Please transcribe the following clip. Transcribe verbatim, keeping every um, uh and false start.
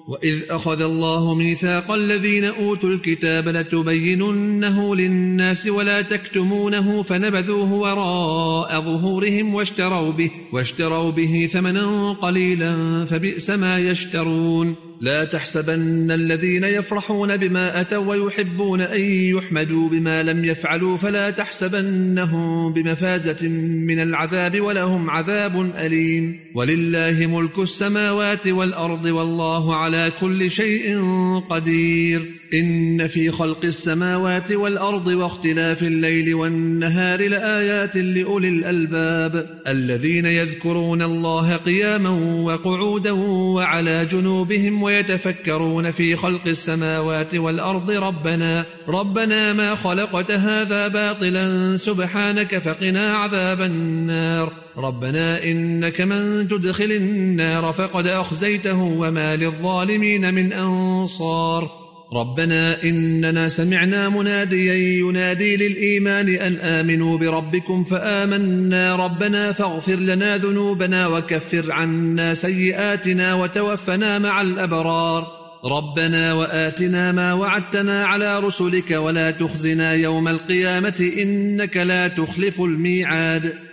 وإذ أخذ الله ميثاق الذين أوتوا الكتاب لتبيننه للناس ولا تكتمونه فنبذوه وراء ظهورهم واشتروا به, واشتروا به ثمنا قليلا فبئس ما يشترون. لا تحسبن الذين يفرحون بما أتوا ويحبون أن يحمدوا بما لم يفعلوا فلا تحسبنهم بمفازة من العذاب ولهم عذاب أليم. ولله ملك السماوات والأرض والله على كل شيء قدير. إن في خلق السماوات والأرض واختلاف الليل والنهار لآيات لأولي الألباب الذين يذكرون الله قياما وقعودا وعلى جنوبهم ويتفكرون في خلق السماوات والأرض ربنا ربنا ما خلقت هذا باطلا سبحانك فقنا عذاب النار. ربنا إنك من تدخل النار فقد أخزيته وما للظالمين من أنصار. ربنا إننا سمعنا مناديا ينادي للإيمان أن آمنوا بربكم فآمنا ربنا فاغفر لنا ذنوبنا وكفر عنا سيئاتنا وتوفنا مع الأبرار. ربنا وآتنا ما وعدتنا على رسلك ولا تخزنا يوم القيامة إنك لا تخلف الميعاد.